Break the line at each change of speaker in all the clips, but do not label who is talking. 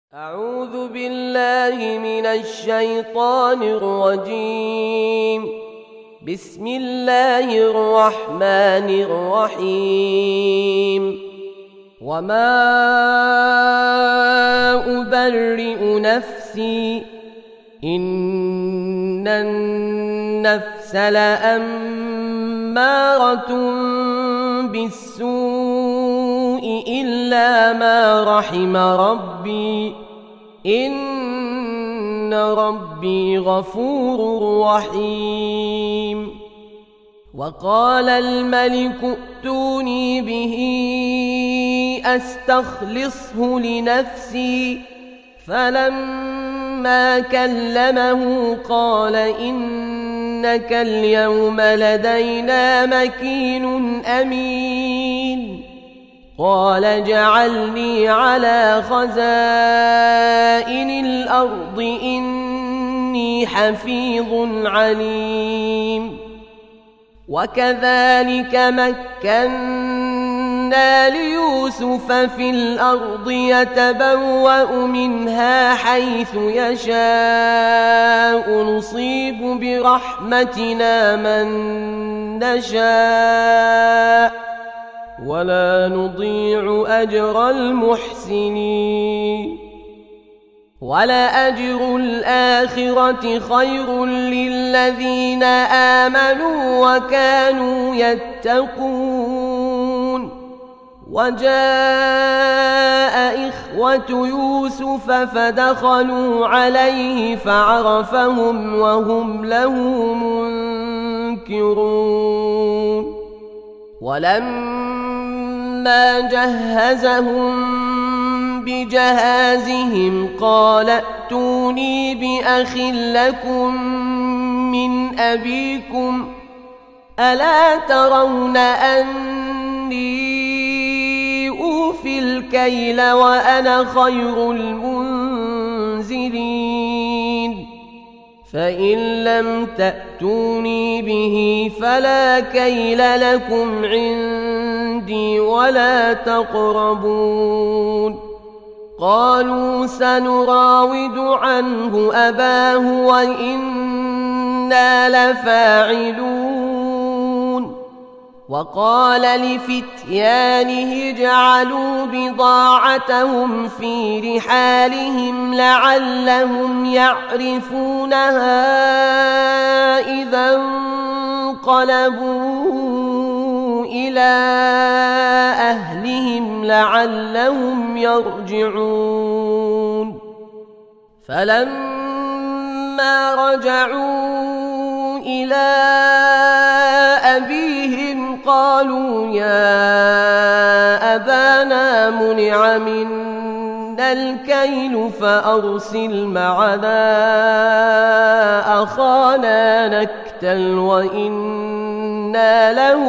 أعوذ بالله من الشيطان الرجيم. بسم الله الرحمن الرحيم. وما أبرئ نفسي إن النفس لأمارة بالسوء إلا ما رحم ربي إن ربي غفور رحيم. وقال الملك ائتوني به أستخلصه لنفسي فلما كلمه قال إنك اليوم لدينا مكين أمين. قال اجعلني على خزائن الأرض إني حفيظ عليم. وكذلك مكنا ليوسف في الأرض يتبوأ منها حيث يشاء نصيب برحمتنا من نشاء ولا نضيع أجر المحسنين. ولأجر الآخرة خير للذين آمنوا وكانوا يتقون. وجاء إخوة يوسف فدخلوا عليه فعرفهم وهم له منكرون. ولما جهزهم بجهازهم قال ائتوني بأخ لكم من أبيكم ألا ترون أني أوفي الكيل وأنا خير المنزلين. فإن لم تأتوني به فلا كيل لكم عندي ولا تقربون. قالوا سنراود عنه أباه وإنا لفاعلون. وقال لفتيانه اجعلوا بضاعتهم في رحالهم لعلهم يعرفونها إذا انقلبوا إلى أهلهم لعلهم يرجعون. فلما رجعوا إلى أبيهم قالوا يا أبانا منع منا الكيل فأرسل معنا أخانا نكتل وإنا له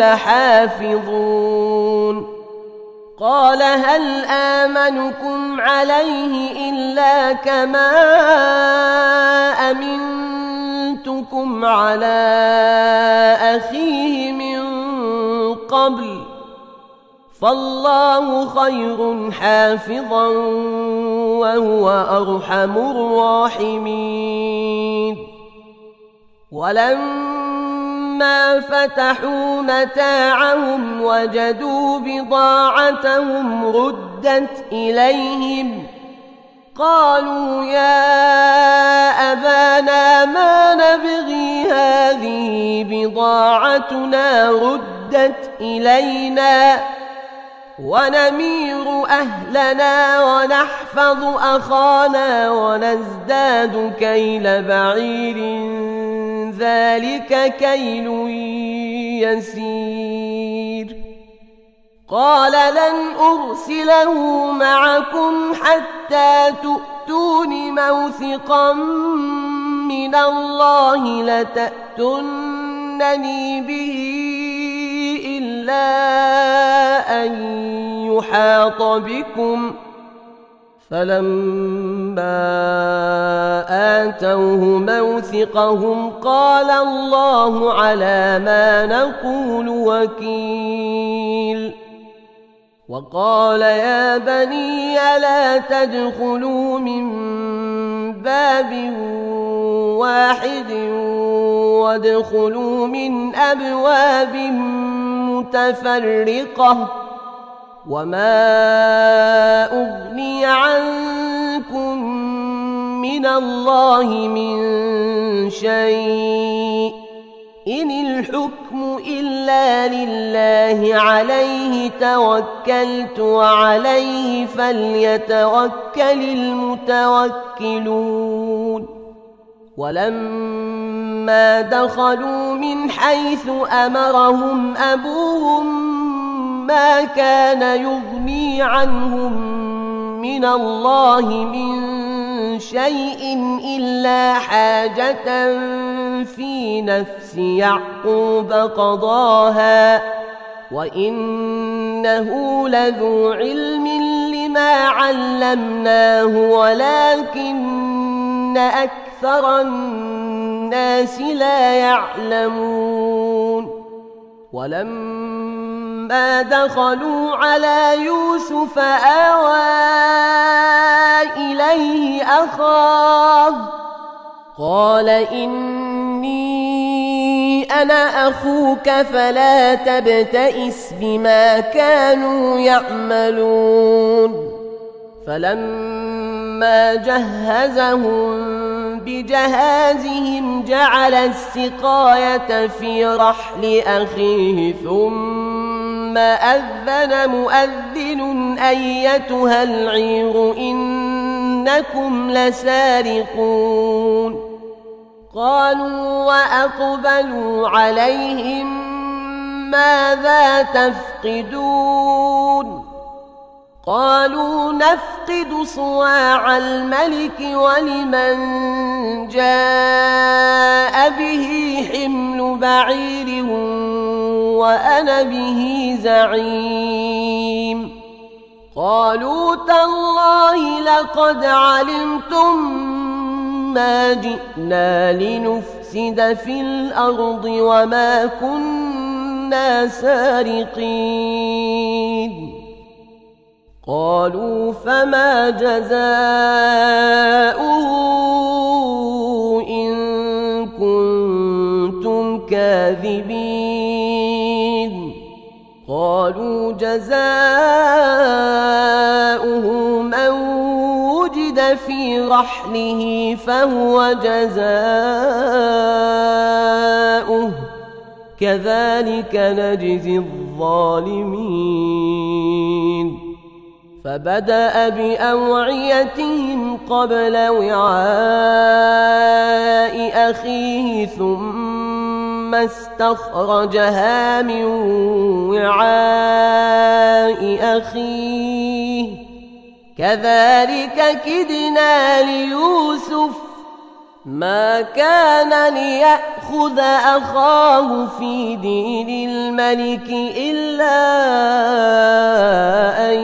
لحافظون. قال هل آمنكم عليه إلا كما أمنتكم على أخيه من قبل فالله خير حافظا وهو أرحم الراحمين. ولما فتحوا متاعهم وجدوا بضاعتهم ردت إليهم قالوا يا أبانا ما نبغي هذه بضاعتنا ردت إلينا ونمير أهلنا ونحفظ أخانا ونزداد كيل بعير ذلك كيل يسير. قال لن أرسله معكم حتى تؤتون موثقا من الله لتأتونني به إلا أن يحاط بكم. فلما آتوه موثقهم قال الله على ما نقول وكيل. وقال يا بني لا تدخلوا من باب واحد وادخلوا من أبواب متفرقة وما أغني عنكم من الله من شيء إن الحكم إلا لله عليه توكلت وعليه فليتوكل المتوكلون ولما دخلوا من حيث أمرهم أبوهم ما كان يغني عنهم من الله من شيء إلا حاجة في نفس يعقوب قضاها وإنه لذو علم لما علمناه ولكن أكثر الناس لا يعلمون ولما دخلوا على يوسف آوى إليه أخاه قال إني أنا أخوك فلا تبتئس بما كانوا يعملون فلما جهزهم بجهازهم جعل السقاية في رحل أخيه ثم أذن مؤذن أيتها العير إنكم لسارقون قالوا وأقبلوا عليهم ماذا تفقدون قالوا نفقد صواع الملك ولمن جاء به حمل بعير وأنا به زعيم قالوا تالله لقد علمتم ما جئنا لنفسد في الأرض وما كنا سارقين قالوا فما جزاؤه إن كنتم كاذبين قالوا جزاؤه من وجد في رحله فهو جزاؤه كذلك نجزي الظالمين فبدأ بأوعيتهم قبل وعاء أخيه ثم استخرجها من وعاء أخيه كذلك كدنا ليوسف ما كان ليأخذ أخاه في دين الملك إلا أن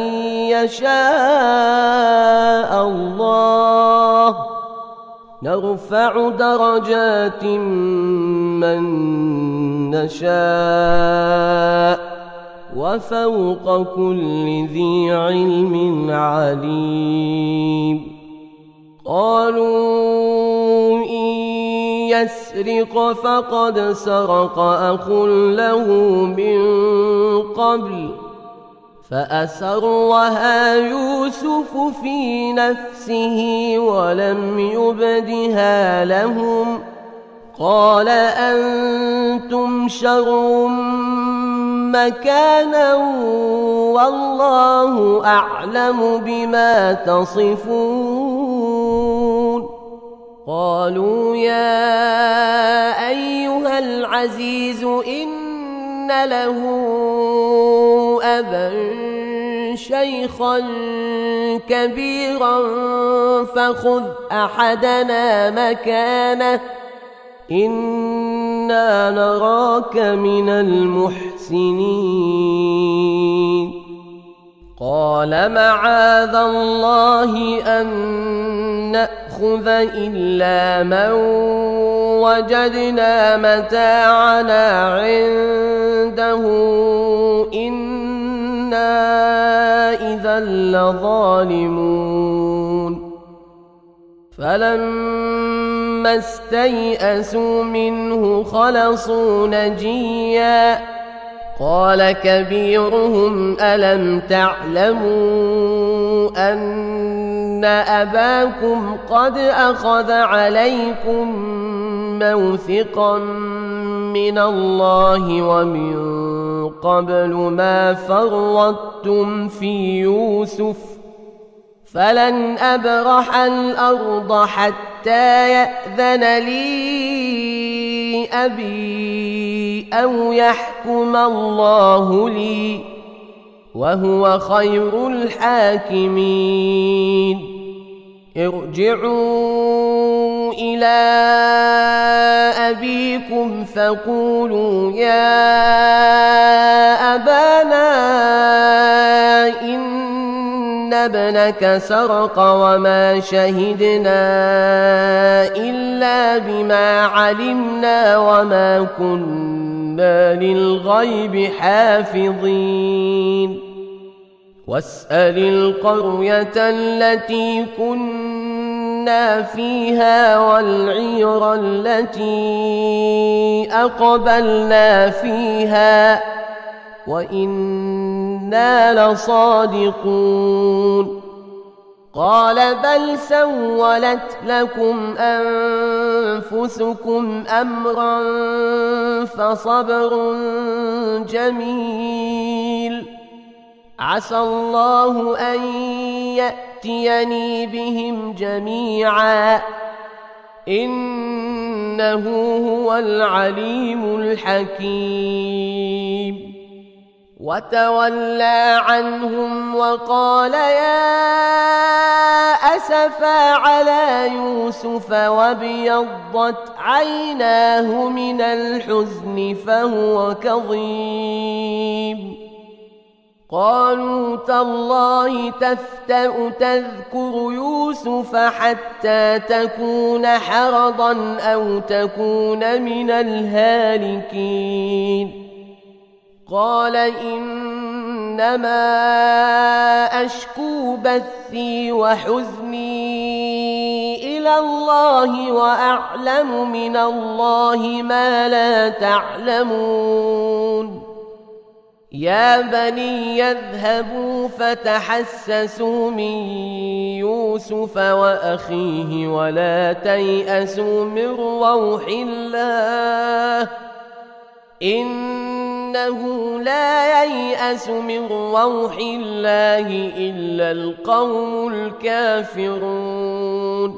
يشاء الله نرفع درجات من نشاء وفوق كل ذي علم عليم قالوا إن يسرق فقد سرق أخ له من قبل فأسرها يوسف في نفسه ولم يبدها لهم قال أنتم شر مكانا والله أعلم بما تصفون قالوا يا أيها العزيز إن له أبا شيخا كبيرا فخذ أحدنا مكانه إنا نراك من المحسنين قال معاذ الله أن نأخذ إلا من وجدنا متاعنا عنده إنا إذا لظالمون فلما استيئسوا منه خلصوا نجيا قال كبيرهم ألم تعلموا أن أباكم قد أخذ عليكم موثقا من الله ومن قبل ما فرطتم في يوسف فلن أبرح الأرض حتى يأذن لي أبي أو يحكم الله لي وهو خير الحاكمين ارجعوا إلى أبيكم فقولوا يا أبانا إن ابنك سرق وما شهدنا إلا بما علمنا وما كنا للغيب حافظين واسأل القرية التي كنا فيها والعير التي أقبلنا فيها وإنا لصادقون قال بل سولت لكم أنفسكم أمرا فصبر جميل عسى الله أن يأتيني بهم جميعا إنه هو العليم الحكيم وتولى عنهم وقال يا أسفا على يوسف وابيضت عيناه من الحزن فهو كظيم قالوا تالله تفتأ تذكر يوسف حتى تكون حرضا أو تكون من الهالكين قال إنما أشكو بثي وحزني إلى الله وأعلم من الله ما لا تعلمون يا بني يذهبوا فتحسسوا من يوسف وأخيه ولا تيأسوا من روح الله إنه لا ييأس من روح الله إلا القوم الكافرون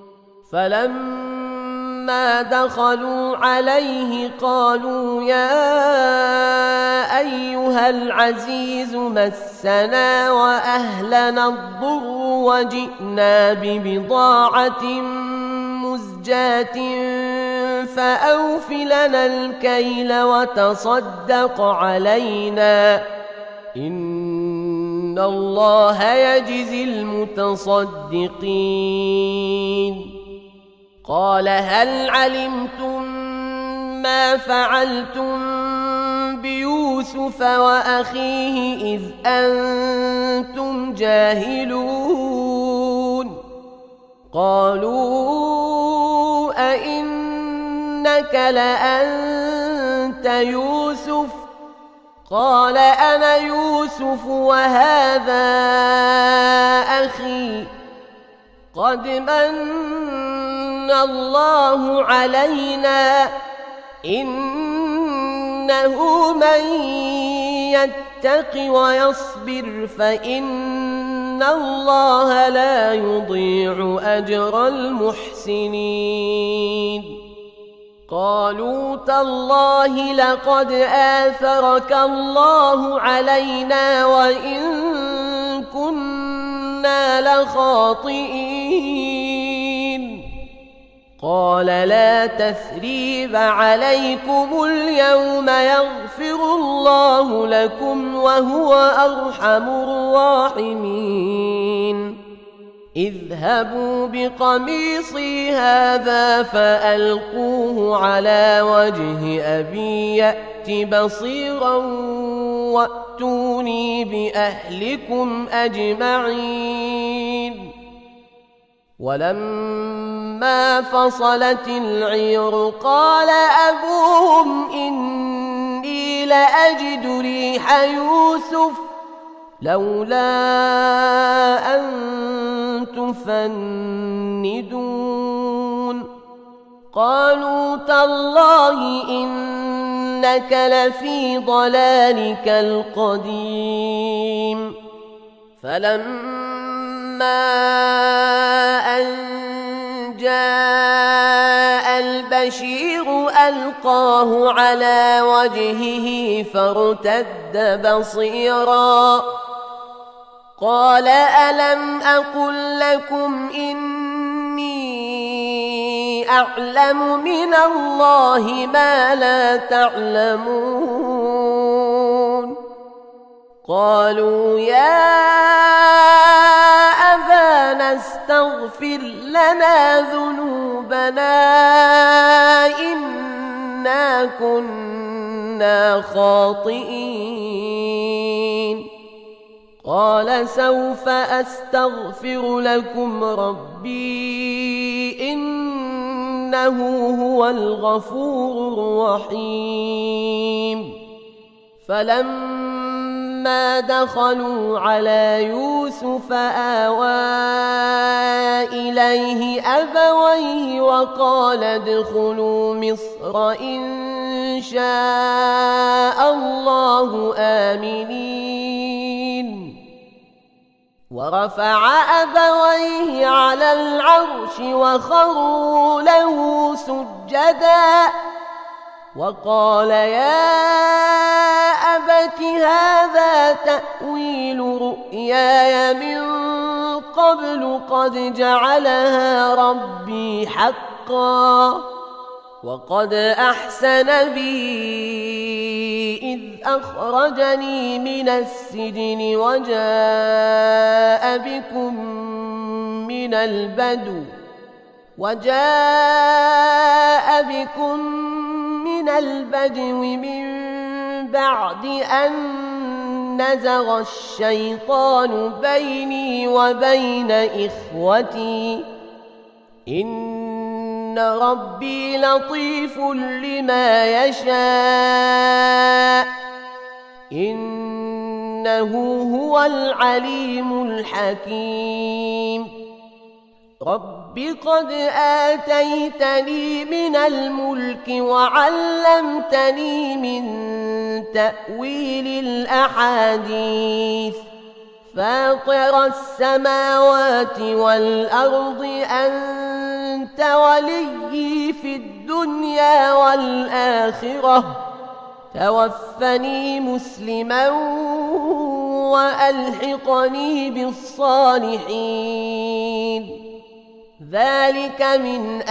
فلما دخلوا عليه قالوا يا أيها العزيز مسنا وأهلنا الضر وجئنا ببضاعة مزجاة فأوف لنا الكيل وتصدق علينا إن الله يجزي المتصدقين قال هل علمتم ما فعلتم بيوسف وأخيه إذ أنتم جاهلون قالوا أئنك لأنت يوسف قال أنا يوسف وهذا أخي قد من الله علينا إنه من يتق ويصبر فإن الله لا يضيع أجر المحسنين قالوا تالله لقد آثرك الله علينا وإن كنا لخاطئين قال لا تثريب عليكم اليوم يغفر الله لكم وهو أرحم الراحمين اذهبوا بقميصي هذا فألقوه على وجه أبي يأت بصيرا ائتوني بأهلكم أجمعين ولما فصلت العير قال أبوهم إني لأجد ريح يوسف لولا أن تفندون قالوا تالله إنك لفي ضلالك القديم فلما أن جاء البشير ألقاه على وجهه فارتد بصيرا قال ألم أقل لكم إني أعلم من الله ما لا تعلمون قالوا يا أبانا استغفر لنا ذنوبنا إنا كنا خاطئين قال سوف أستغفر لكم ربي إنه هو الغفور الرحيم فلما دخلوا على يوسف آوى إليه أبويه وقال ادخلوا مصر إن شاء الله آمنين ورفع أبويه على العرش وخروا له سجدا وقال يا أبت هذا تأويل رؤياي من قبل قد جعلها ربي حقا وقد أحسن بي إذ أخرجني من السجن وجاء بكم من البدو من بعد أن نزغ الشيطان بيني وبين إخوتي إن ربي لطيف لما يشاء إنه هو العليم الحكيم رب قد آتيتني من الملك وعلمتني من تأويل الأحاديث فاطر السماوات والأرض أنت وليي في الدنيا والآخرة توفني مسلما وألحقني بالصالحين ذلك من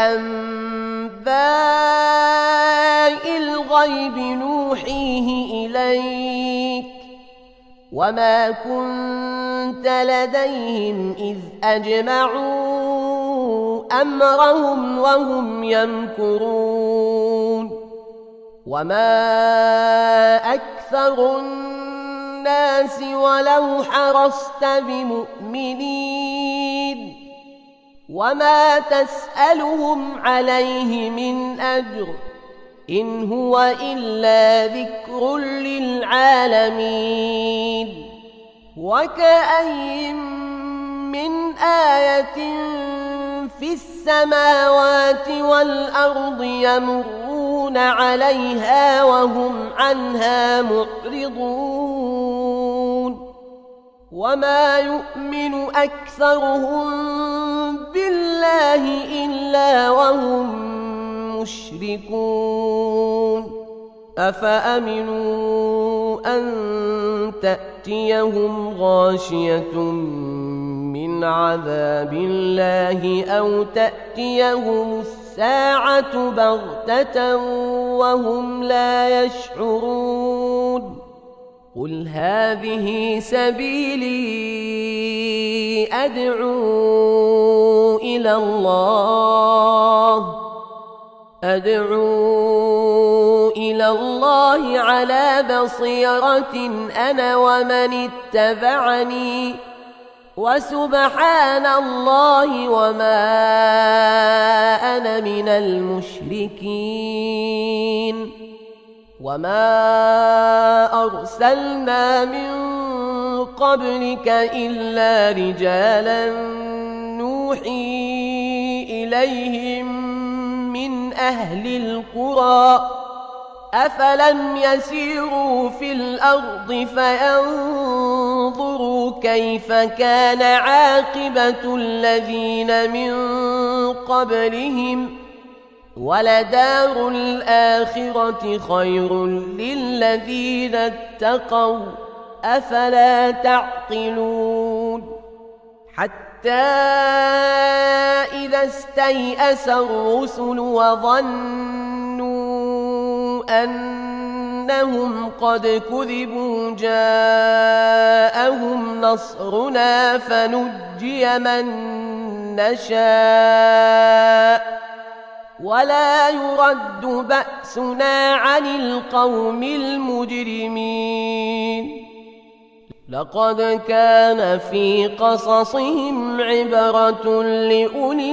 أنباء الغيب نوحيه إليك وما كنت لديهم إذ أجمعوا أمرهم وهم يمكرون وما أكثر الناس ولو حرصت بمؤمنين وما تسألهم عليه من أجر إن هو إلا ذكر للعالمين وكأين من آية في السماوات والأرض يمرون عليها وهم عنها معرضون وما يؤمن أكثرهم بالله إلا وهم مشركون أفأمنوا أن تأتيهم غاشية من عذاب الله أو تأتيهم الساعة بغتة وهم لا يشعرون قل هذه سبيلي أدعو إلى من الله على بصيرة أنا ومن اتبعني وسبحان الله وما أنا من المشركين وما أرسلنا من قبلك إلا رجالا نوحي إليهم من أهل القرى أفلم يسيروا في الأرض فينظروا كيف كان عاقبة الذين من قبلهم ولدار الآخرة خير للذين اتقوا أفلا تعقلون حتى إذا استيأس الرسل وظنوا أنهم قد كذبوا جاءهم نصرنا فنجي من نشاء ولا يرد بأسنا عن القوم المجرمين لقد كان في قصصهم عبرة لأولي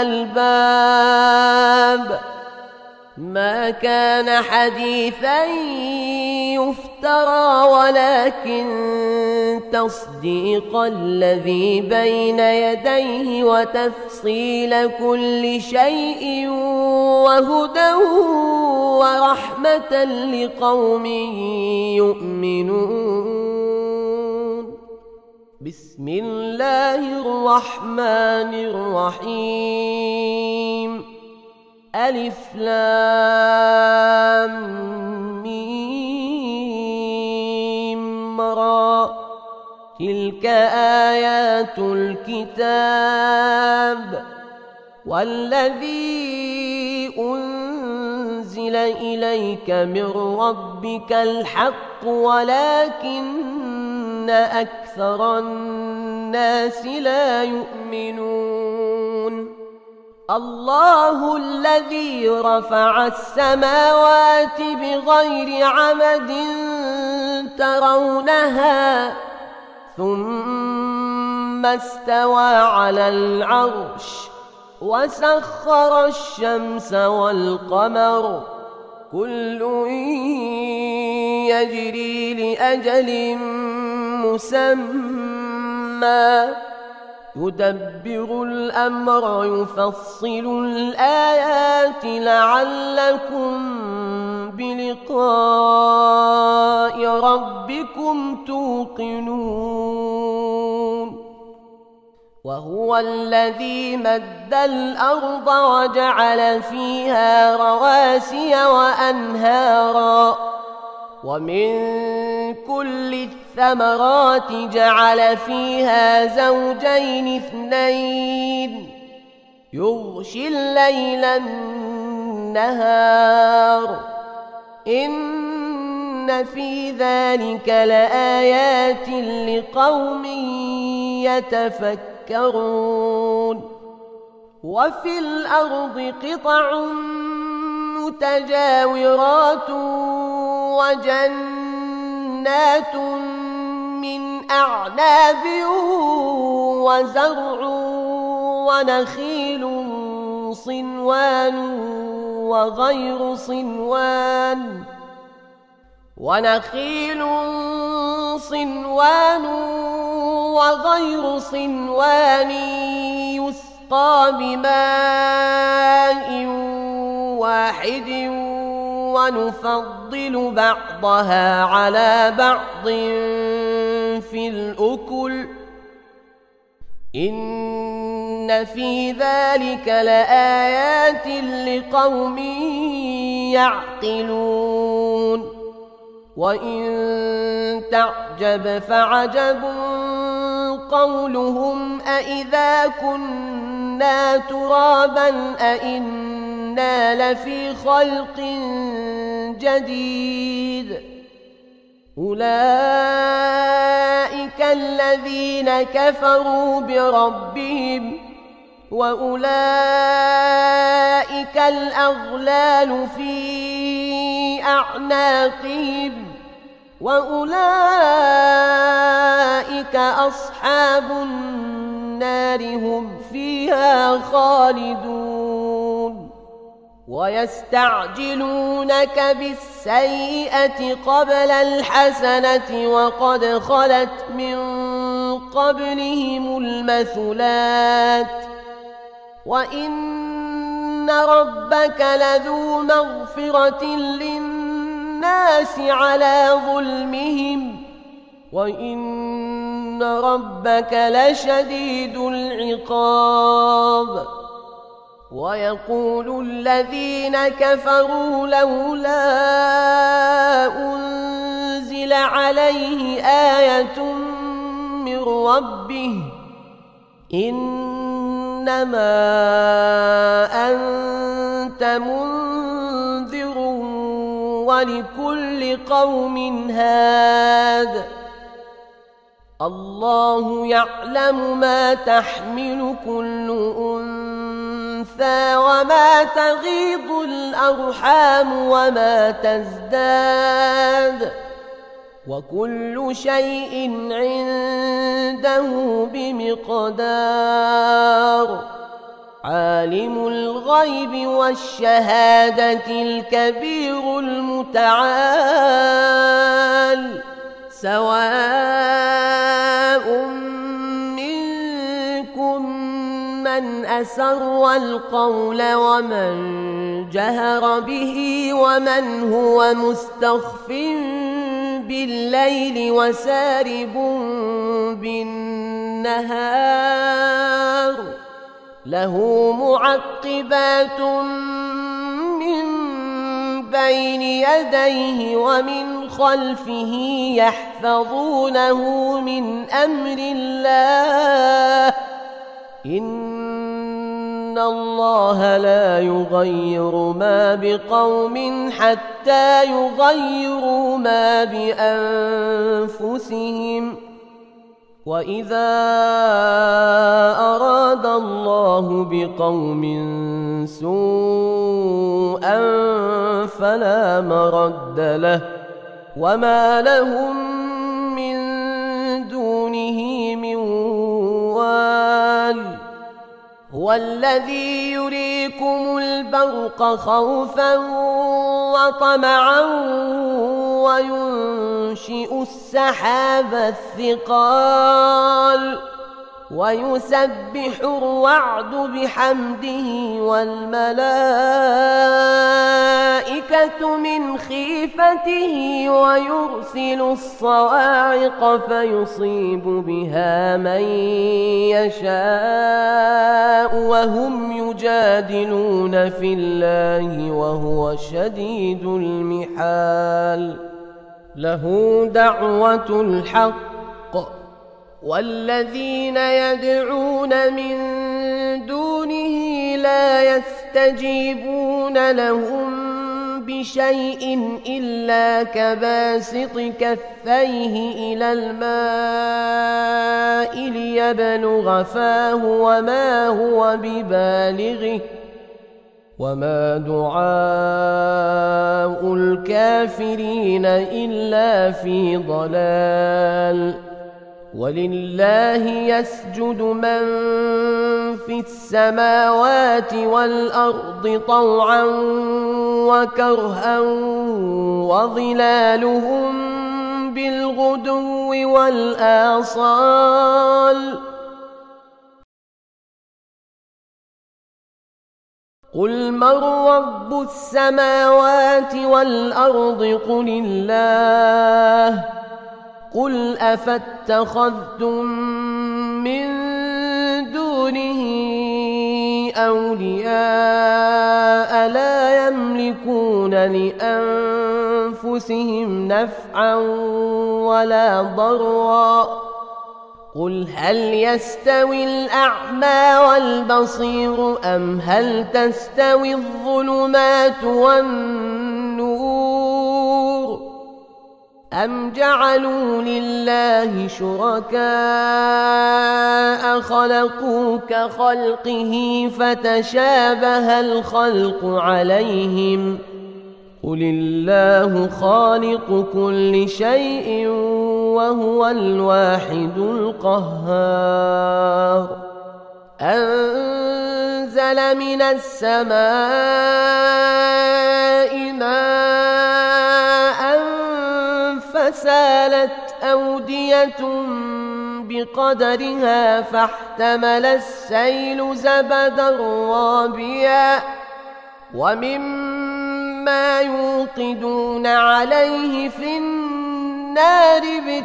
الألباب ما كان حديثا يفترى ولكن تصديق الذي بين يديه وتفصيل كل شيء وهدى ورحمة لقوم يؤمنون بسم الله الرحمن الرحيم ألف لام ميم را تلك آيات الكتاب والذي أنزل إليك من ربك الحق ولكن أكثر الناس لا يؤمنون الله الذي رفع السماوات بغير عمد ترونها ثم استوى على العرش وسخر الشمس والقمر كل يجري لأجل مسمى يدبر الأمر يفصل الآيات لعلكم بلقاء ربكم توقنون وهو الذي مد الأرض وجعل فيها رواسي وأنهارا ومن كل الثمرات جعل فيها زوجين اثنين يغشي الليل النهار إن في ذلك لآيات لقوم يتفكرون وفي الأرض قطع متجاورات وجنات من أعناب وزرع ونخيل صنوان وغير صنوان يسقى بماء واحد ونفضل بعضها على بعض في الأكل إن في ذلك لآيات لقوم يعقلون وإن تعجب فعجب قولهم أإذا كنا ترابا أإنا لفي خلق جديد أولئك الذين كفروا بربهم وأولئك الأغلال في بأعناقهم وأولئك أصحاب النار هم فيها خالدون ويستعجلونك بالسيئة قبل الحسنة وقد خلت من قبلهم المثلات وإن ربك لذو مغفرة للناس على ظلمهم وإن ربك لشديد العقاب ويقول الذين كفروا لولا أنزل عليه آية من ربه إنما أنت منذر ولكل قوم هاد الله يعلم ما تحمل كل أنثى وما تغيض الأرحام وما تزداد وكل شيء عنده بمقدار عالم الغيب والشهادة الكبير المتعال سواء منكم من أسر القول ومن جهر به ومن هو مستخف بالليل وسارب بالنهار له معقبات من بين يديه ومن خلفه يحفظونه من أمر الله إن الله لا يغير ما بقوم حتى يغيروا ما بأنفسهم وإذا أراد الله بقوم سوءا فلا مرد له وما لهم من دونه من وال هو الذي يريكم البرق خوفا وطمعا وينشئ السحاب الثقال ويسبح الرعد بحمده والملائكة من خيفته ويرسل الصواعق فيصيب بها من يشاء وهم يجادلون في الله وهو شديد المحال له دعوة الحق والذين يدعون من دونه لا يستجيبون لهم بشيء إلا كباسط كفيه إلى الماء ليبلغ فاه وما هو ببالغه وما دعاء الكافرين إلا في ضلال ولله يسجد من في السماوات والأرض طوعا وكرها وظلالهم بالغدو والآصال قل من رب السماوات والأرض قل الله قل أفاتخذتم من دونه أولياء لا يملكون لأنفسهم نفعا ولا ضرا قل هل يستوي الأعمى والبصير أم هل تستوي الظلمات والنور أم جعلوا لله شركاء خلقوا كخلقه فتشابه الخلق عليهم قل الله خالق كل شيء وهو الواحد القهار أنزل من السماء ماء فسالت أودية بقدرها فاحتمل السيل زبدا رابيا ومما يوقدون عليه في النار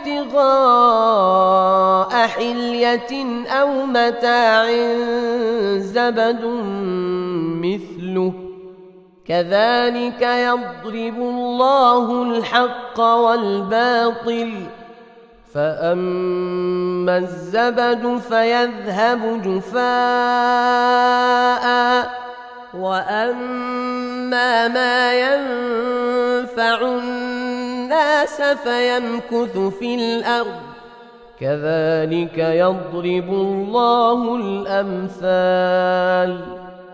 ابتغاء حلية أو متاع زبد مثله كذلك يضرب الله الحق والباطل فأما الزبد فيذهب جفاء وأما ما ينفع الناس فيمكث في الأرض كذلك يضرب الله الأمثال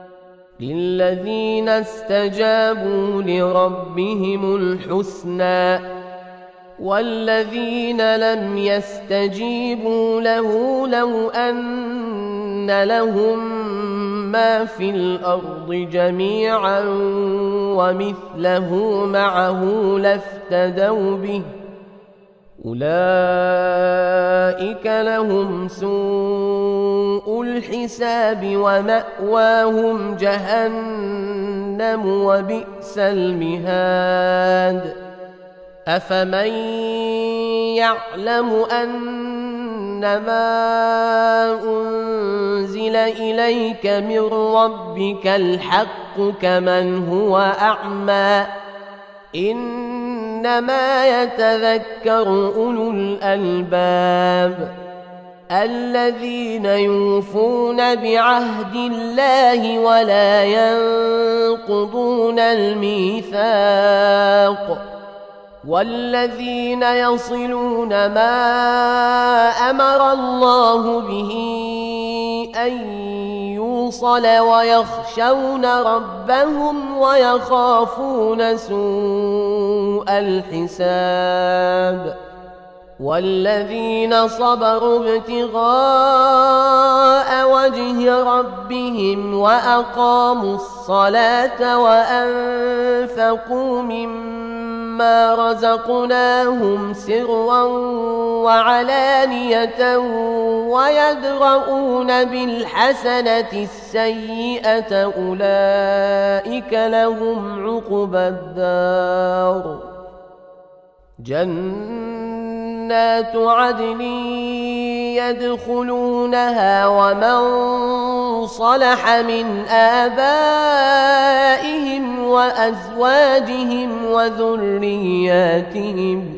للذين استجابوا لربهم الحسنى والذين لم يستجيبوا له لو أن لهم ما في الأرض جميعا ومثله معه لافتدوا به أولئك لهم سوء الحساب ومأواهم جهنم وبئس المهاد أفمن يعلم أنما أنزل إليك من ربك الحق كمن هو أعمى إنما يتذكر أولو الألباب الذين يوفون بعهد الله ولا ينقضون الميثاق والذين يصلون ما أمر الله به أن يوصل ويخشون ربهم ويخافون سوء الحساب والذين صبروا ابتغاء وجه ربهم وأقاموا الصلاة وأنفقوا مما رزقناهم سرا وعلانية ويدرؤون بالحسنة السيئة أولئك لهم عقبى الدار جنات عدن يدخلونها ومن صلح من آبائهم وأزواجهم وذرياتهم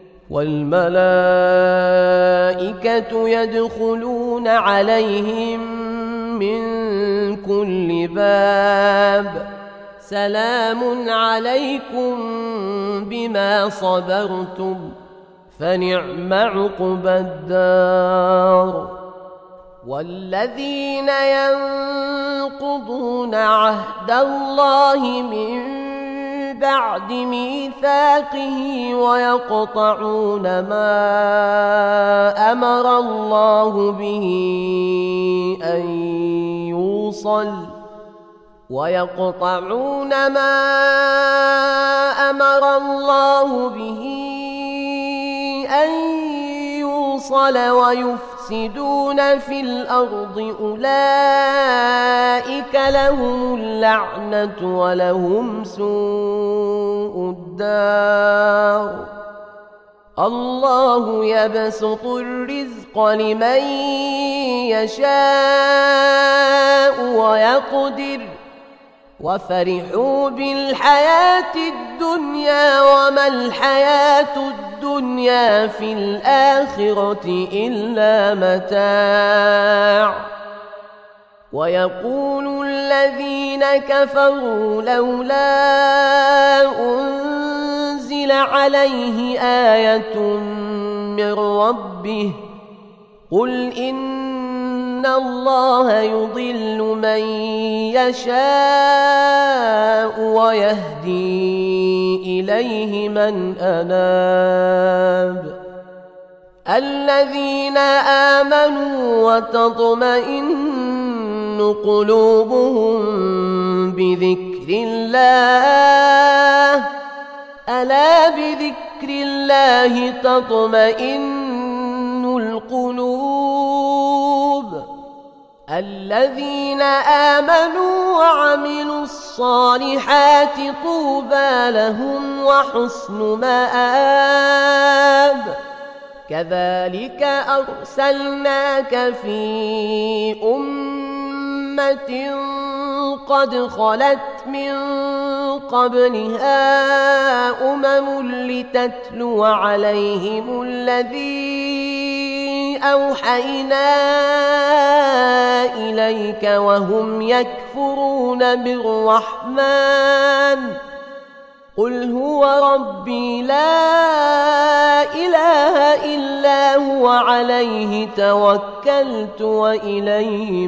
والملائكة يدخلون عليهم من كل باب سلام عليكم بما صبرتم فنعم عقبى الدار والذين ينقضون عهد الله من بعد ميثاقه ويقطعون ما أمر الله به أن يوصل ويفسدون في الأرض أولئك لهم اللعنة ولهم سوء الدار الله يبسط الرزق لمن يشاء ويقدر وفرحوا بالحياة الدنيا وما الحياة الدنيا في الآخرة إلا متاع ويقول الذين كفروا لولا أنزل عليه آية من ربه قل إن الله يضل من يشاء ويهدي إليه من أناب الذين آمنوا وتطمئن قلوبهم بذكر الله ألا بذكر الله تطمئن القلوب الذين آمنوا وعملوا الصالحات طوبى لهم وحسن مآب كذلك أرسلناك في أمة قد خلت من قبلها لتتلو عليهم الذي أوحينا إليك وهم يكفرون بالرحمن قل هو ربي لا إله إلا هو عليه توكلت وإليه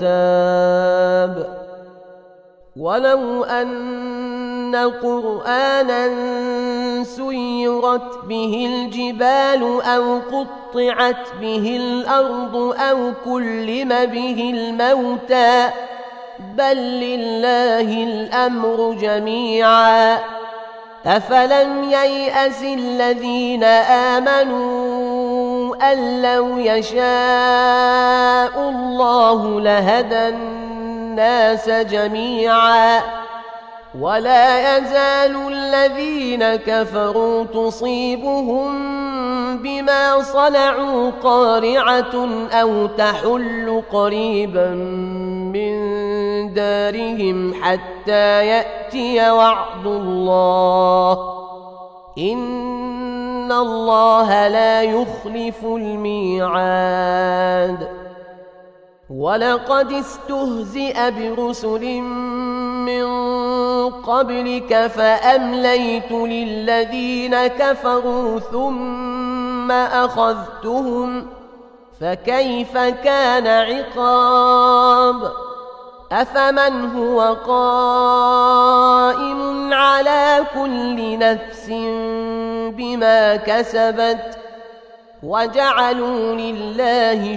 متاب ولو أن قرآنا سيرت به الجبال أو قطعت به الأرض أو كلم به الموتى بل لله الأمر جميعا أفلم ييأس الذين آمنوا أن لو يشاء الله لهدى الناس جميعا ولا يزال الذين كفروا تصيبهم بما صنعوا قارعة أو تحل قريبا من دارهم حتى يأتي وعد الله إن الله لا يخلف الميعاد ولقد استهزئ برسل من قبلك فأمليت للذين كفروا ثم أخذتهم فكيف كان عقاب أفمن هو قائم على كل نفس بما كسبت وجعلوا لله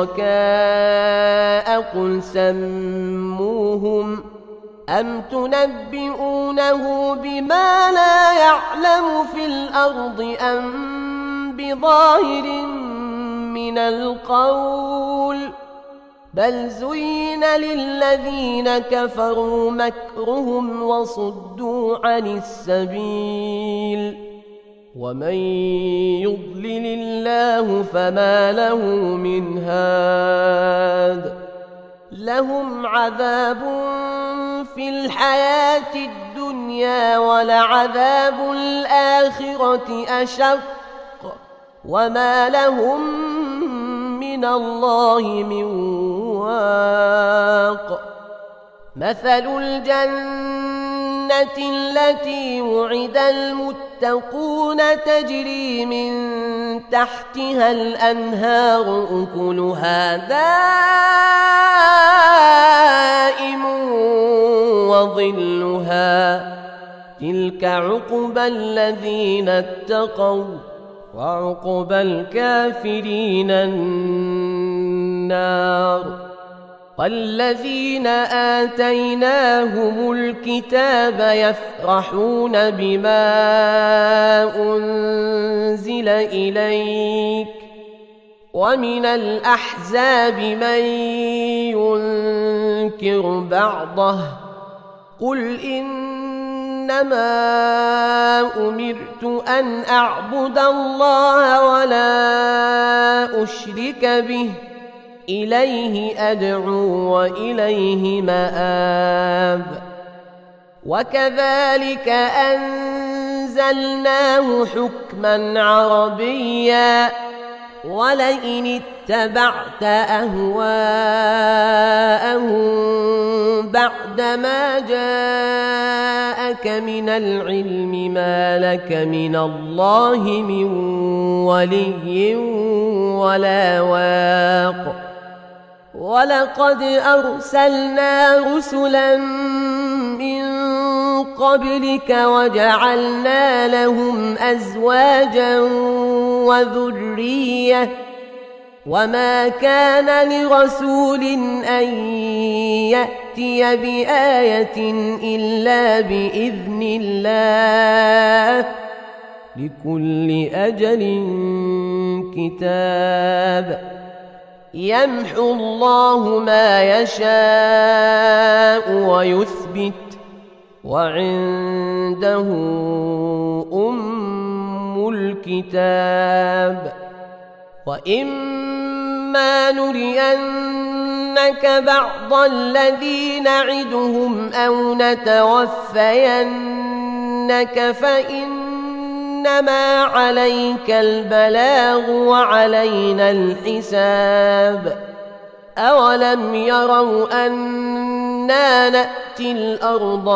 شركاء قل سموهم أم تنبئونه بما لا يعلم في الأرض أم بظاهر من القول بل زين للذين كفروا مكرهم وصدوا عن السبيل ومن يضلل الله فما له من هاد لهم عذاب في الحياة الدنيا ولعذاب الآخرة أشق وما لهم من الله من واق مثل الجنة التي وعد المتقون تجري من تحتها الأنهار أكلها دائم وظلها تلك عقبى الذين اتقوا وعقبى الكافرين النار والذين آتيناهم الكتاب يفرحون بما أنزل إليك ومن الأحزاب من ينكر بعضه قل إنما أمرت أن أعبد الله ولا أشرك به إليه أدعو وإليه مآب وكذلك أنزلناه حكما عربيا ولئن اتبعت أهواءهم بعدما جاءك من العلم ما لك من الله من ولي ولا واق ولقد أرسلنا رسلا من قبلك وجعلنا لهم أزواجا وذرية وما كان لرسول أن يأتي بآية إلا بإذن الله لكل أجل كتاب يمحو الله ما يشاء ويثبت وعنده أم الكتاب وإما نرينك بعض الذي نعدهم أو نتوفينك فإنما عليك البلاغ وعلينا الحساب أولم يروا أنا نأتي الأرض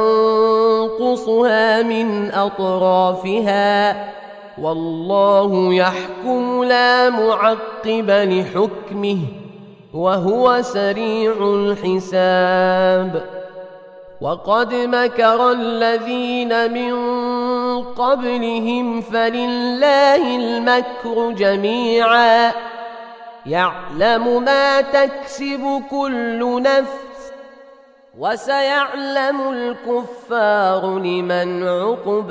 ننقصها من أطرافها والله يحكم لا معقب لحكمه وهو سريع الحساب وقد مكر الذين من قبلهم فلله المكر جميعا يعلم ما تكسب كل نفس وسيعلم الكفار لمن عقبى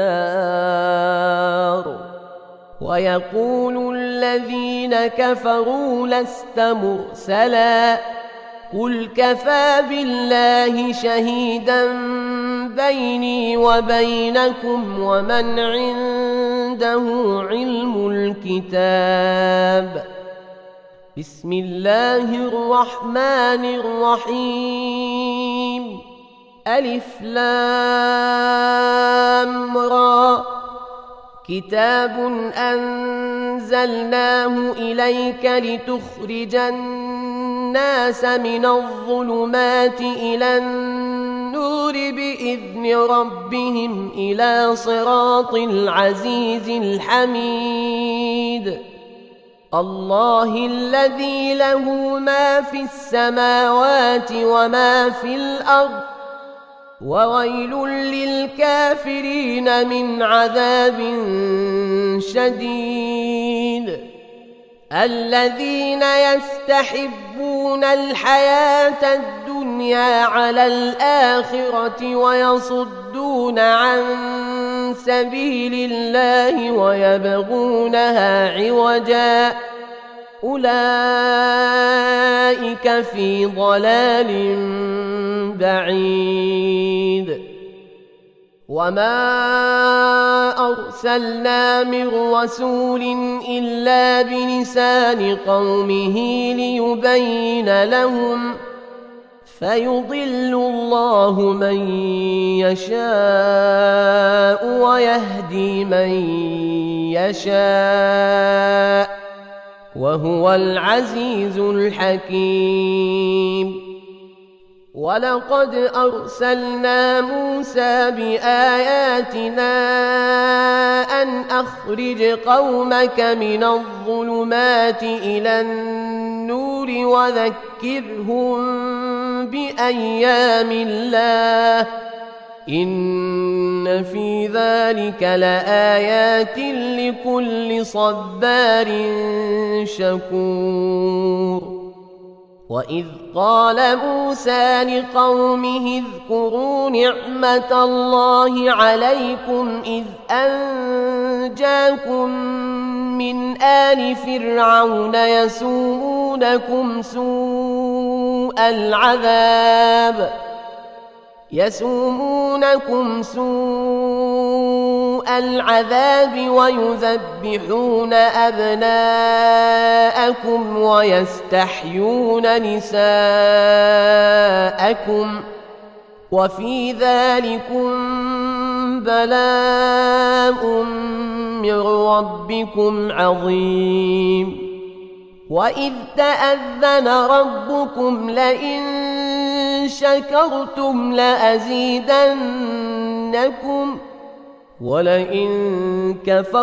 الدار ويقول الذين كفروا لست مرسلا قل كفى بالله شهيدا بيني وبينكم ومن عنده علم الكتاب بسم الله الرحمن الرحيم ألف لام را كتاب أنزلناه إليك لتخرج الناس من الظلمات إلى النور بإذن ربهم إلى صراط العزيز الحميد الله الذي له ما في السماوات وما في الأرض وويل للكافرين من عذاب شديد الذين يستحبون الحياة الدنيا على الآخرة ويصدون عن سبيل الله ويبغونها عوجا أولئك في ضلال بعيد وما أرسلنا من رسول إلا بلسان قومه ليبين لهم فيضل الله من يشاء ويهدي من يشاء وهو العزيز الحكيم ولقد أرسلنا موسى بآياتنا أن أخرج قومك من الظلمات إلى النور وذكرهم بأيام الله إن في ذلك لآيات لكل صبار شكور وإذ قال موسى لقومه اذكروا نعمة الله عليكم إذ أنجاكم من آل فرعون يسومونكم سوء العذاب ويذبحون أبناءكم ويستحيون نساءكم وفي ذلكم بلاء من ربكم عظيم وإذ تأذن ربكم لئن شكرتم لأزيدنكم ولئن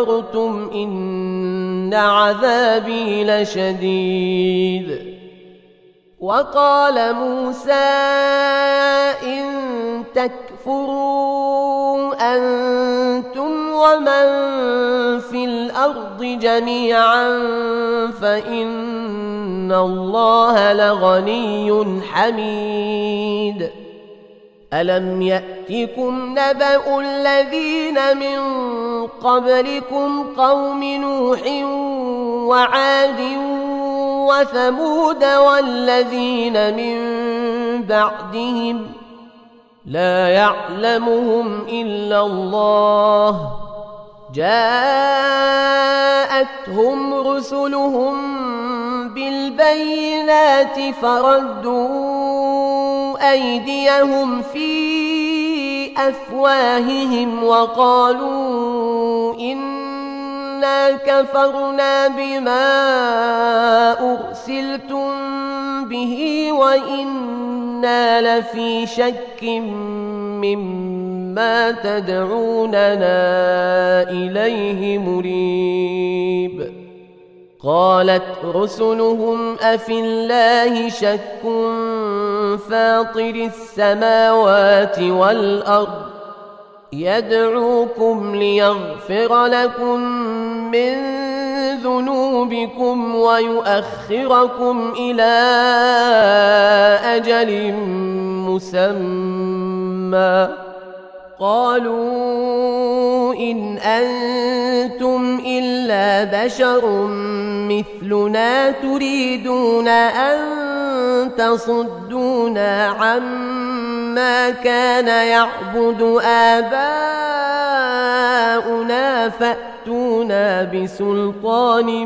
كفرتم إن عذابي لشديد وقال موسى إن تكفروا أنتم ومن في الأرض جميعا فإن الله لغني حميد ألم يأتكم نبأ الذين من قبلكم قوم نوح وعاد وثمود والذين من بعدهم لا يعلمهم إلا الله جاءتهم رسلهم بالبينات فردوا أيديهم في أفواههم وقالوا إنا كفرنا بما أرسلتم به وإنا لفي شك مما تدعوننا إليه مريب قالت رسلهم أفي الله شك فاطر السماوات والأرض يدعوكم ليغفر لكم من ذنوبكم ويؤخركم إلى أجل مسمى قالوا إن أنتم إلا بشر مثلنا تريدون أن تصدونا عما كان يعبد آباؤنا فأتونا بسلطان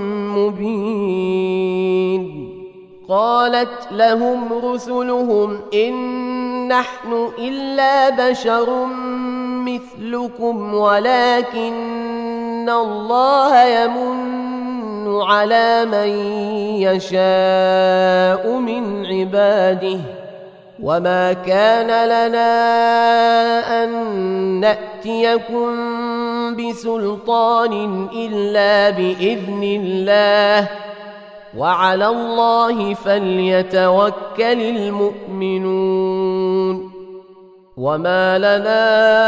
مبين قالت لهم رسلهم إن نحن إلا بشر مثلكم ولكن الله يمن على من يشاء من عباده وما كان لنا أن نأتيكم بسلطان إلا بإذن الله وعلى الله فليتوكل المؤمنون وما لنا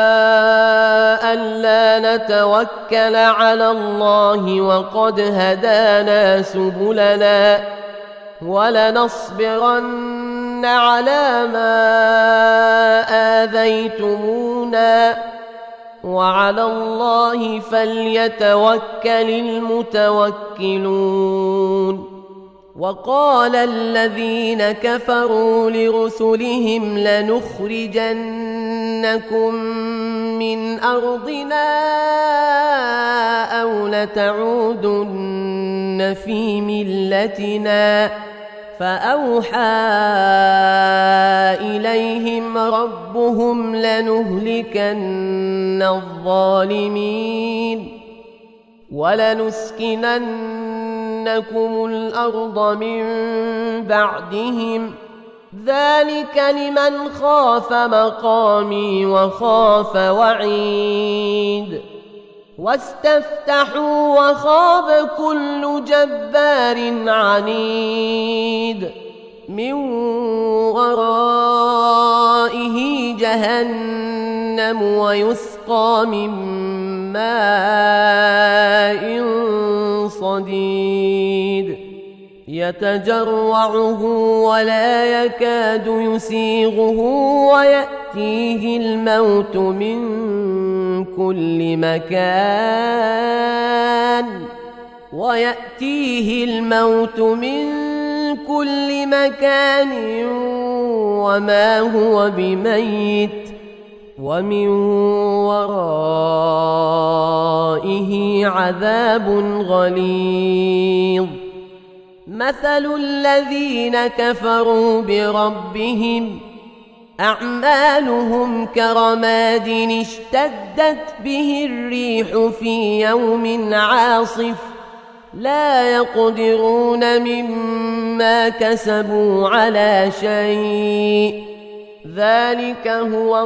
ألا نتوكل على الله وقد هدانا سبلنا ولنصبرن على ما آذيتمونا وعلى الله فليتوكل المتوكلون وقال الذين كفروا لرسلهم لنخرجنكم من أرضنا أو لتعودن في ملتنا فأوحى إليهم ربهم لنهلكن الظالمين ولنسكننكم الأرض من بعدهم ذلك لمن خاف مقامي وخاف وعيد واستفتحوا وخاب كل جبار عنيد من ورائه جهنم ويسقى من ماء صديد يتجرعه ولا يكاد يسيغه ويأتيه الموت من كل مكان وما هو بميت ومن ورائه عذاب غليظ مثل الذين كفروا بربهم أعمالهم كرماد اشتدت به الريح في يوم عاصف لا يقدرون مما كسبوا على شيء ذلك هو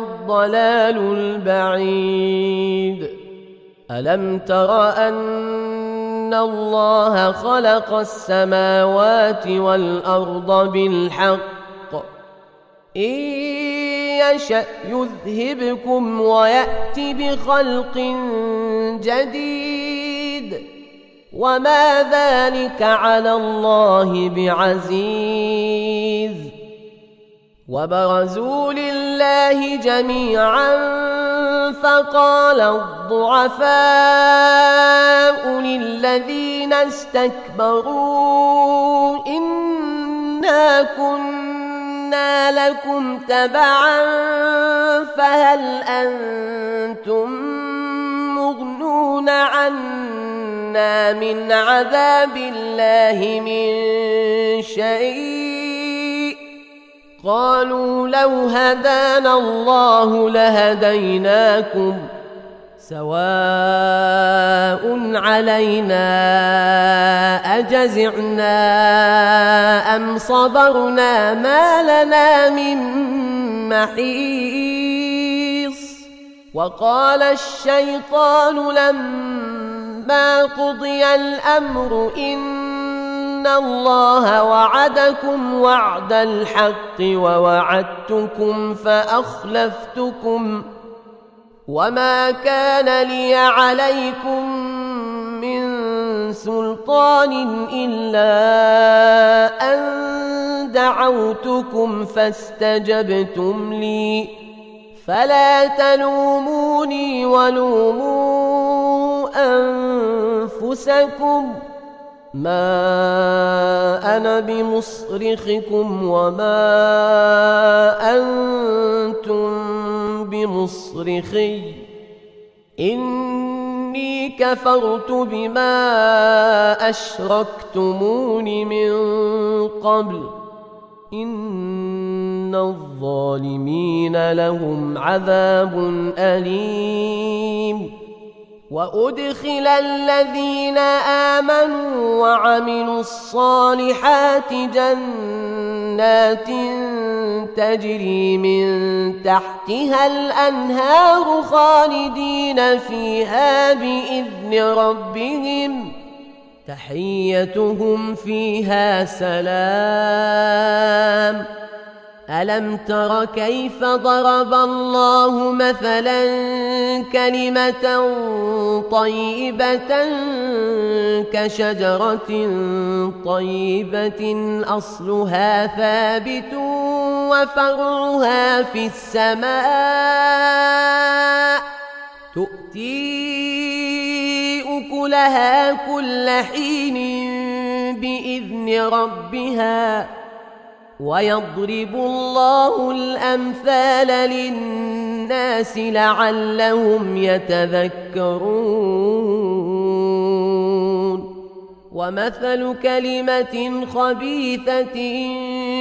الضلال البعيد ألم تر أن إن الله خلق السماوات والأرض بالحق إن يشأ يذهبكم ويأت بخلق جديد وما ذلك على الله بعزيز وبرزوا لله جميعا فقال الضعفاء للذين استكبروا إنا كنا لكم تبعا فهل أنتم مغنون عنا من عذاب الله من شيء قالوا لو هدانا الله لهديناكم سواء علينا أجزعنا أم صبرنا ما لنا من محيص وقال الشيطان لما قضي الأمر إن الله وعدكم وعد الحق ووعدتكم فأخلفتكم وما كان لي عليكم من سلطان إلا أن دعوتكم فاستجبتم لي فلا تلوموني ولوموا أنفسكم ما أنا بمصرخكم وما أنتم بمصرخي إني كفرت بما أشركتمون من قبل إن الظالمين لهم عذاب أليم وأدخل الذين آمنوا وعملوا الصالحات جنات تجري من تحتها الأنهار خالدين فيها بإذن ربهم تحيتهم فيها سلام ألم تر كيف ضرب الله مثلا كلمة طيبة كشجرة طيبة أصلها ثابت وفرعها في السماء تؤتي أكلها كل حين بإذن ربها ويضرب الله الأمثال للناس لعلهم يتذكرون ومثل كلمة خبيثة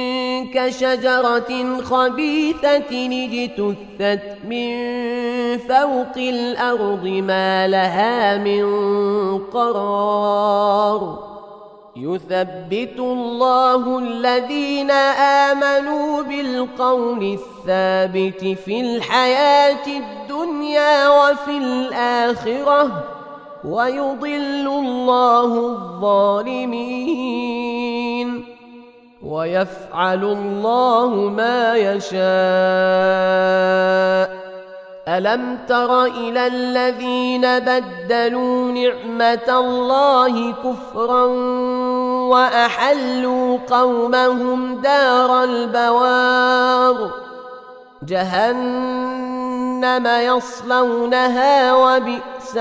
كشجرة خبيثة اجتثت من فوق الأرض ما لها من قرار يثبت الله الذين آمنوا بالقول الثابت في الحياة الدنيا وفي الآخرة ويضل الله الظالمين ويفعل الله ما يشاء ألم تر إلى الذين بدلوا نعمة الله كفرا وأحلوا قومهم دار البوار جهنم يصلونها وبئس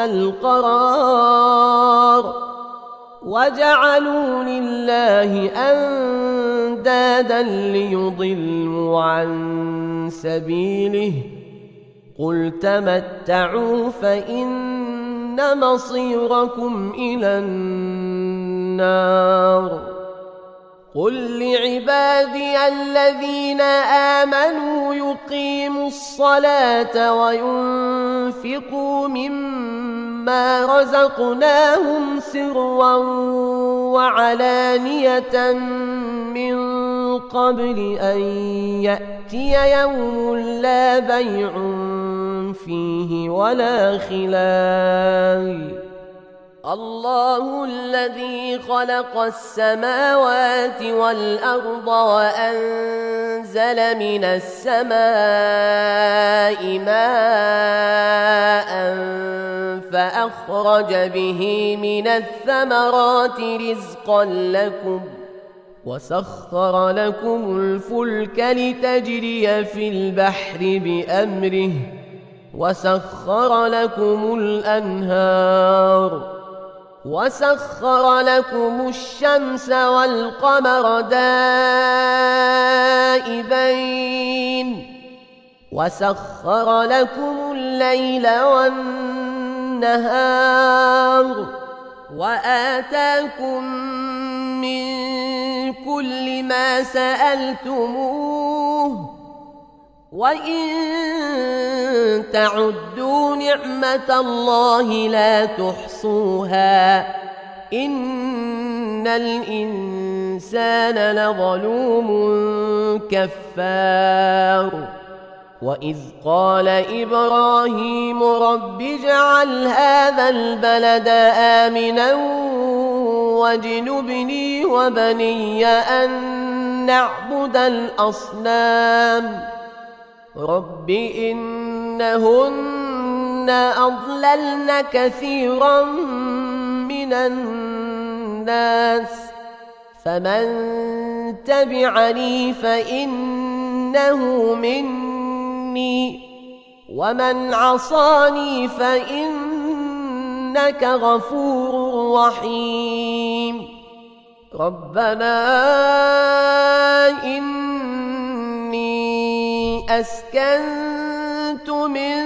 القرار وجعلوا لله أندادا ليضلوا عن سبيله قل تمتعوا فإن مصيركم إلى النار قل لعبادي الذين آمنوا يقيموا الصلاة وينفقوا مما رزقناهم سرا وعلانية من قبل أن يأتي يوم لا بيع فيه ولا خلال الله الذي خلق السماوات والأرض وأنزل من السماء ماء فأخرج به من الثمرات رزقا لكم وسخر لكم الفلك لتجري في البحر بأمره وسخر لكم الأنهار وسخر لكم الشمس والقمر دائبين وسخر لكم الليل والنهار وآتاكم من كل ما سألتموه وإن تعدوا نعمة الله لا تحصوها إن الإنسان لظلوم كفار وإذ قال إبراهيم رب اجعل هذا البلد آمنا واجنبني وبني أن نعبد الأصنام رب إنهن أضللن كثيرا من الناس فمن تبعني فإنه مني ومن عصاني فإنك غفور رحيم ربنا أسكنت من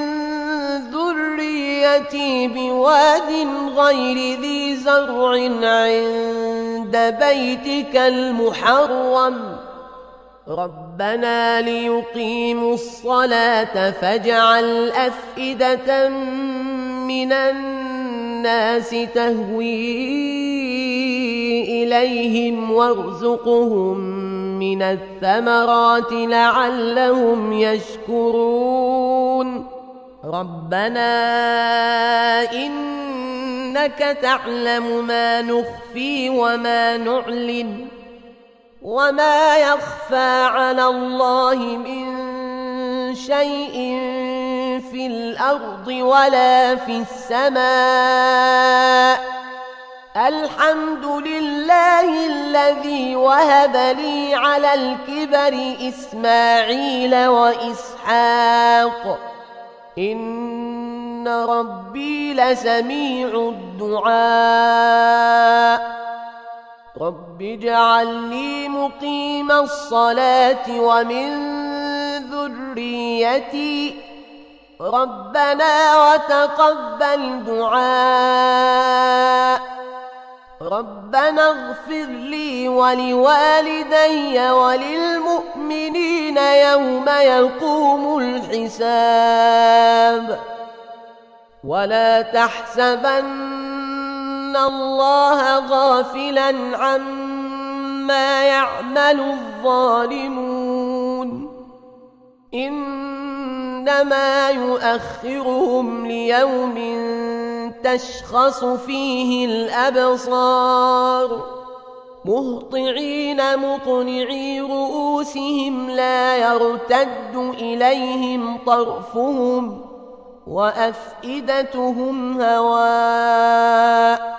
ذريتي بواد غير ذي زرع عند بيتك المحرم ربنا ليقيموا الصلاة فاجعل أفئدة من الناس تهوي إليهم وارزقهم من الثمرات لعلهم يشكرون ربنا إنك تعلم ما نخفي وما نعلن وما يخفى على الله من شيء في الأرض ولا في السماء الحمد لله الذي وهب لي على الكبر إسماعيل وإسحاق إن ربي لسميع الدعاء رب اجعلني مقيم الصلاة ومن ذريتي ربنا وتقبل دعاء ربنا اغفر لي ولوالدي وللمؤمنين يوم يقوم الحساب ولا تحسبن الله غافلا عما يعمل الظالمون إنما يؤخرهم ليوم تشخص فيه الأبصار مهطعين مقنعي رؤوسهم لا يرتد إليهم طرفهم وأفئدتهم هواء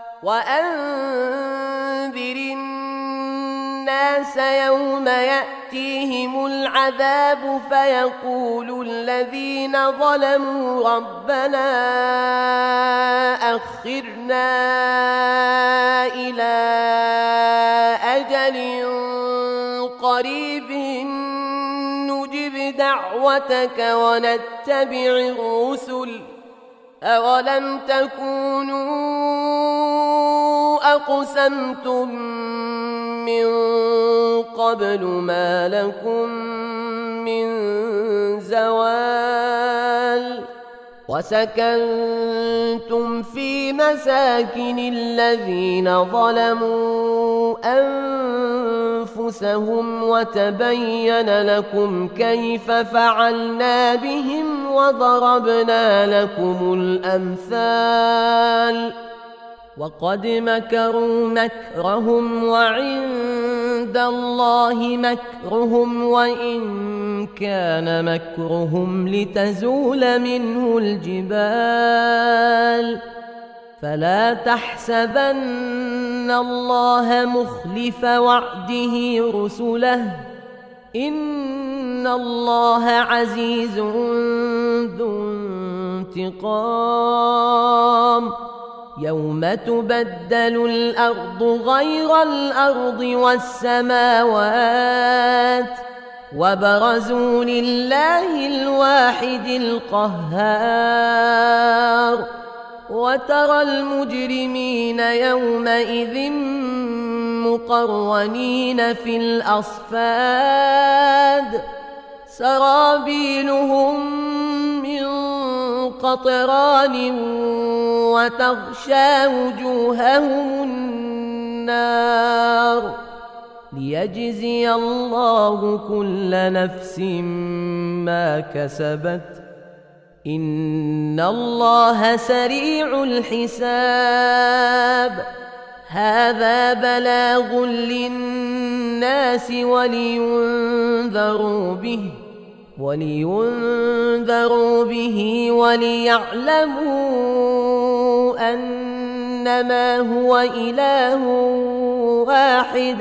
وأنذر الناس يوم يأتيهم العذاب فيقول الذين ظلموا ربنا أخرنا إلى أجل قريب نجب دعوتك ونتبع الرسل أولم تكونوا أقسمتم من قبل ما لكم من زوال وسكنتم في مساكن الذين ظلموا أنفسهم وتبين لكم كيف فعلنا بهم وضربنا لكم الأمثال وقد مكروا مكرهم وعند الله مكرهم وإن كان مكرهم لتزول منه الجبال فلا تحسبن الله مخلف وعده رسله إن الله عزيز ذو انتقام يوم تبدل الأرض غير الأرض والسماوات وبرزوا لله الواحد القهار وترى المجرمين يومئذ مقرنين في الأصفاد سرابيلهم من قطران وتغشى وجوههم النار ليجزي الله كل نفس ما كسبت إن الله سريع الحساب هذا بلاغ للناس ولينذروا به وليعلموا أنما هو إله واحد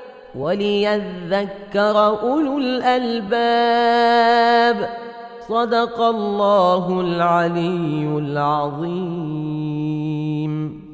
وليذكر أولو الألباب صدق الله العلي العظيم.